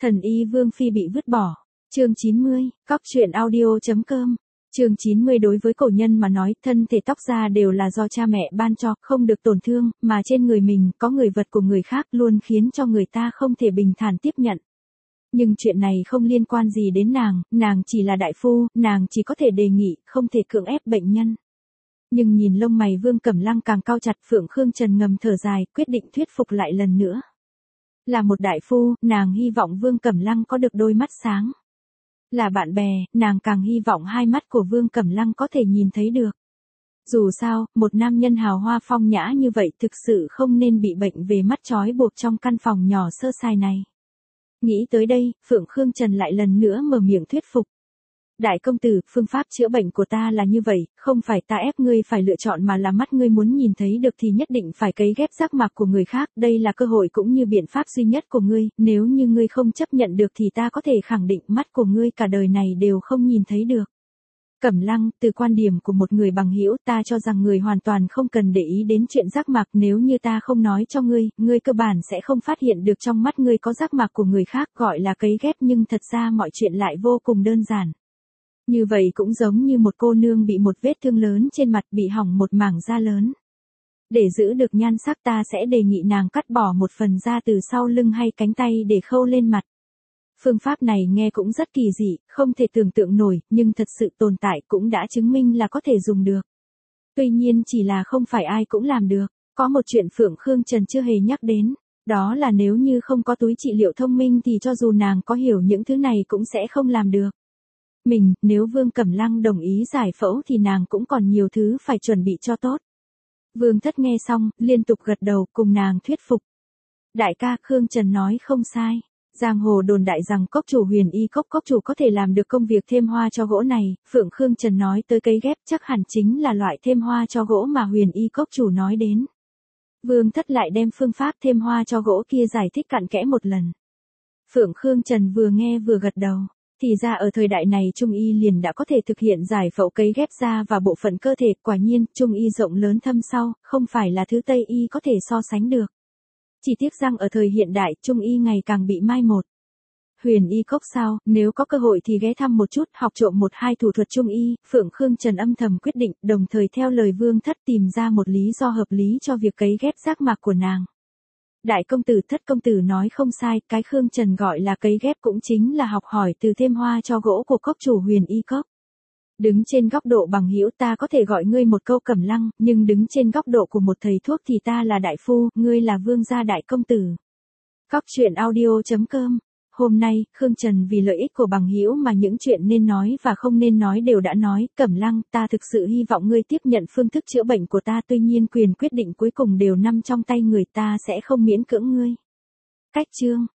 Thần y Vương Phi bị vứt bỏ. Chương 90, Cóc truyện audio.com. Chương 90 đối với cổ nhân mà nói, thân thể tóc da đều là do cha mẹ ban cho, không được tổn thương, mà trên người mình có người vật của người khác luôn khiến cho người ta không thể bình thản tiếp nhận. Nhưng chuyện này không liên quan gì đến nàng chỉ là đại phu, nàng chỉ có thể đề nghị, không thể cưỡng ép bệnh nhân. Nhưng nhìn lông mày Vương Cẩm Lăng càng cau chặt, Phượng Khương Trần ngầm thở dài, quyết định thuyết phục lại lần nữa. Là một đại phu, nàng hy vọng Vương Cẩm Lăng có được đôi mắt sáng. Là bạn bè, nàng càng hy vọng hai mắt của Vương Cẩm Lăng có thể nhìn thấy được. Dù sao, một nam nhân hào hoa phong nhã như vậy thực sự không nên bị bệnh về mắt trói buộc trong căn phòng nhỏ sơ sài này. Nghĩ tới đây, Phượng Khương Trần lại lần nữa mở miệng thuyết phục. Đại công tử, phương pháp chữa bệnh của ta là như vậy, không phải ta ép ngươi phải lựa chọn mà là mắt ngươi muốn nhìn thấy được thì nhất định phải cấy ghép giác mạc của người khác, đây là cơ hội cũng như biện pháp duy nhất của ngươi, nếu như ngươi không chấp nhận được thì ta có thể khẳng định mắt của ngươi cả đời này đều không nhìn thấy được. Cẩm Lăng, từ quan điểm của một người bằng hữu, ta cho rằng người hoàn toàn không cần để ý đến chuyện giác mạc, nếu như ta không nói cho ngươi cơ bản sẽ không phát hiện được trong mắt ngươi có giác mạc của người khác, gọi là cấy ghép nhưng thật ra mọi chuyện lại vô cùng đơn giản. Như vậy cũng giống như một cô nương bị một vết thương lớn trên mặt, bị hỏng một mảng da lớn. Để giữ được nhan sắc ta sẽ đề nghị nàng cắt bỏ một phần da từ sau lưng hay cánh tay để khâu lên mặt. Phương pháp này nghe cũng rất kỳ dị, không thể tưởng tượng nổi, nhưng thật sự tồn tại cũng đã chứng minh là có thể dùng được. Tuy nhiên chỉ là không phải ai cũng làm được. Có một chuyện Phượng Khương Trần chưa hề nhắc đến, đó là nếu như không có túi trị liệu thông minh thì cho dù nàng có hiểu những thứ này cũng sẽ không làm được. Nếu Vương Cẩm Lăng đồng ý giải phẫu thì nàng cũng còn nhiều thứ phải chuẩn bị cho tốt. Vương Thất nghe xong, liên tục gật đầu cùng nàng thuyết phục. Đại ca, Khương Trần nói không sai. Giang hồ đồn đại rằng cốc chủ Huyền Y Cốc chủ có thể làm được công việc thêm hoa cho gỗ này, Phượng Khương Trần nói tới cấy ghép chắc hẳn chính là loại thêm hoa cho gỗ mà Huyền Y Cốc chủ nói đến. Vương Thất lại đem phương pháp thêm hoa cho gỗ kia giải thích cặn kẽ một lần. Phượng Khương Trần vừa nghe vừa gật đầu. Thì ra ở thời đại này Trung Y liền đã có thể thực hiện giải phẫu cấy ghép da và bộ phận cơ thể, quả nhiên, Trung Y rộng lớn thâm sâu, không phải là thứ Tây Y có thể so sánh được. Chỉ tiếc rằng ở thời hiện đại, Trung Y ngày càng bị mai một. Huyền Y Cốc sao, nếu có cơ hội thì ghé thăm một chút, học trộm một hai thủ thuật Trung Y, Phượng Khương Trần âm thầm quyết định, đồng thời theo lời Vương Thất tìm ra một lý do hợp lý cho việc cấy ghép giác mạc của nàng. Đại công tử, Thất công tử nói không sai, cái Khương Trần gọi là cấy ghép cũng chính là học hỏi từ thêm hoa cho gỗ của cốc chủ Huyền Y Cốc. Đứng trên góc độ bằng hữu ta có thể gọi ngươi một câu Cẩm Lăng, nhưng đứng trên góc độ của một thầy thuốc thì ta là đại phu, ngươi là vương gia đại công tử. Cóc truyện audio.com. Hôm nay, Khương Trần vì lợi ích của bằng hữu mà những chuyện nên nói và không nên nói đều đã nói, Cẩm Lăng, ta thực sự hy vọng ngươi tiếp nhận phương thức chữa bệnh của ta, tuy nhiên quyền quyết định cuối cùng đều nằm trong tay người, ta sẽ không miễn cưỡng ngươi. Cách chương